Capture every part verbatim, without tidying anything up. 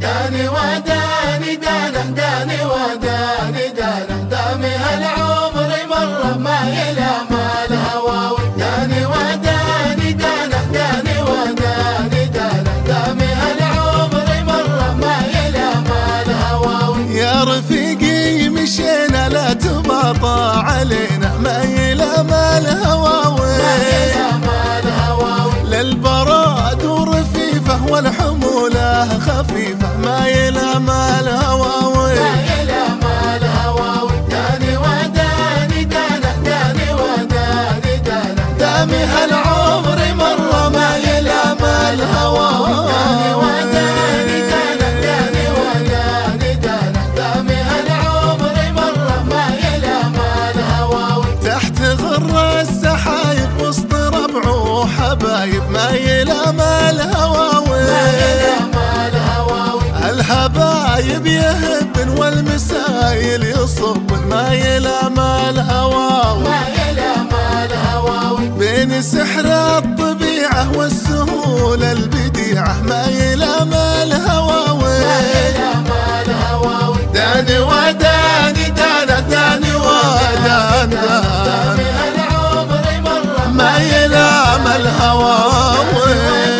داني وداني دانه داني وداني دانه دامي هالعمر مرة ما يلام الهوى. داني وداني دانه داني وداني دانه دامي هالعمر مرة ما يلام الهوى. يا رفيقي مشينا لا تباطى علينا ما يلام الهواوي. للبراد ورفيفه والحموله خفيفه ما يلام الهواوي. داني وداني دانه داني وداني دانه دامي هالعمر مرة ما يلام الهواوي. داني وداني دانه داني وداني دانه دامي هالعمر مرة ما يلام الهواوي. تحت غر السحايب وسط ربع وحبايب ما يلام الهواوي. الحبايب يهبن والمسايل يصب ما يلام الهواوي. بين سحر الطبيعة والسهولة البديعة ما يلام الهواوي. داني وداني دانا داني ودان دان ما يلام الهواوي.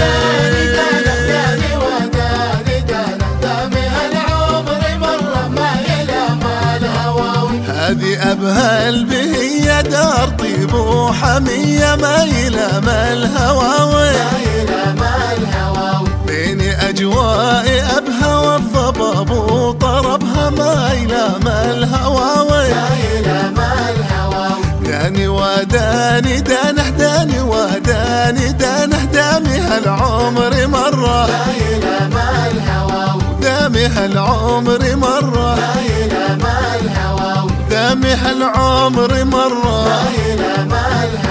هذه أبهل به يا دار طيب وحمية ما يلام الهواوي. بين أجواء أبها والضباب وطربها ما يلام الهواوي. داني وداني دانه داني وداني دانه دامي هالعمر مرة دامي هالعمر مرة دامي هالعمر مرة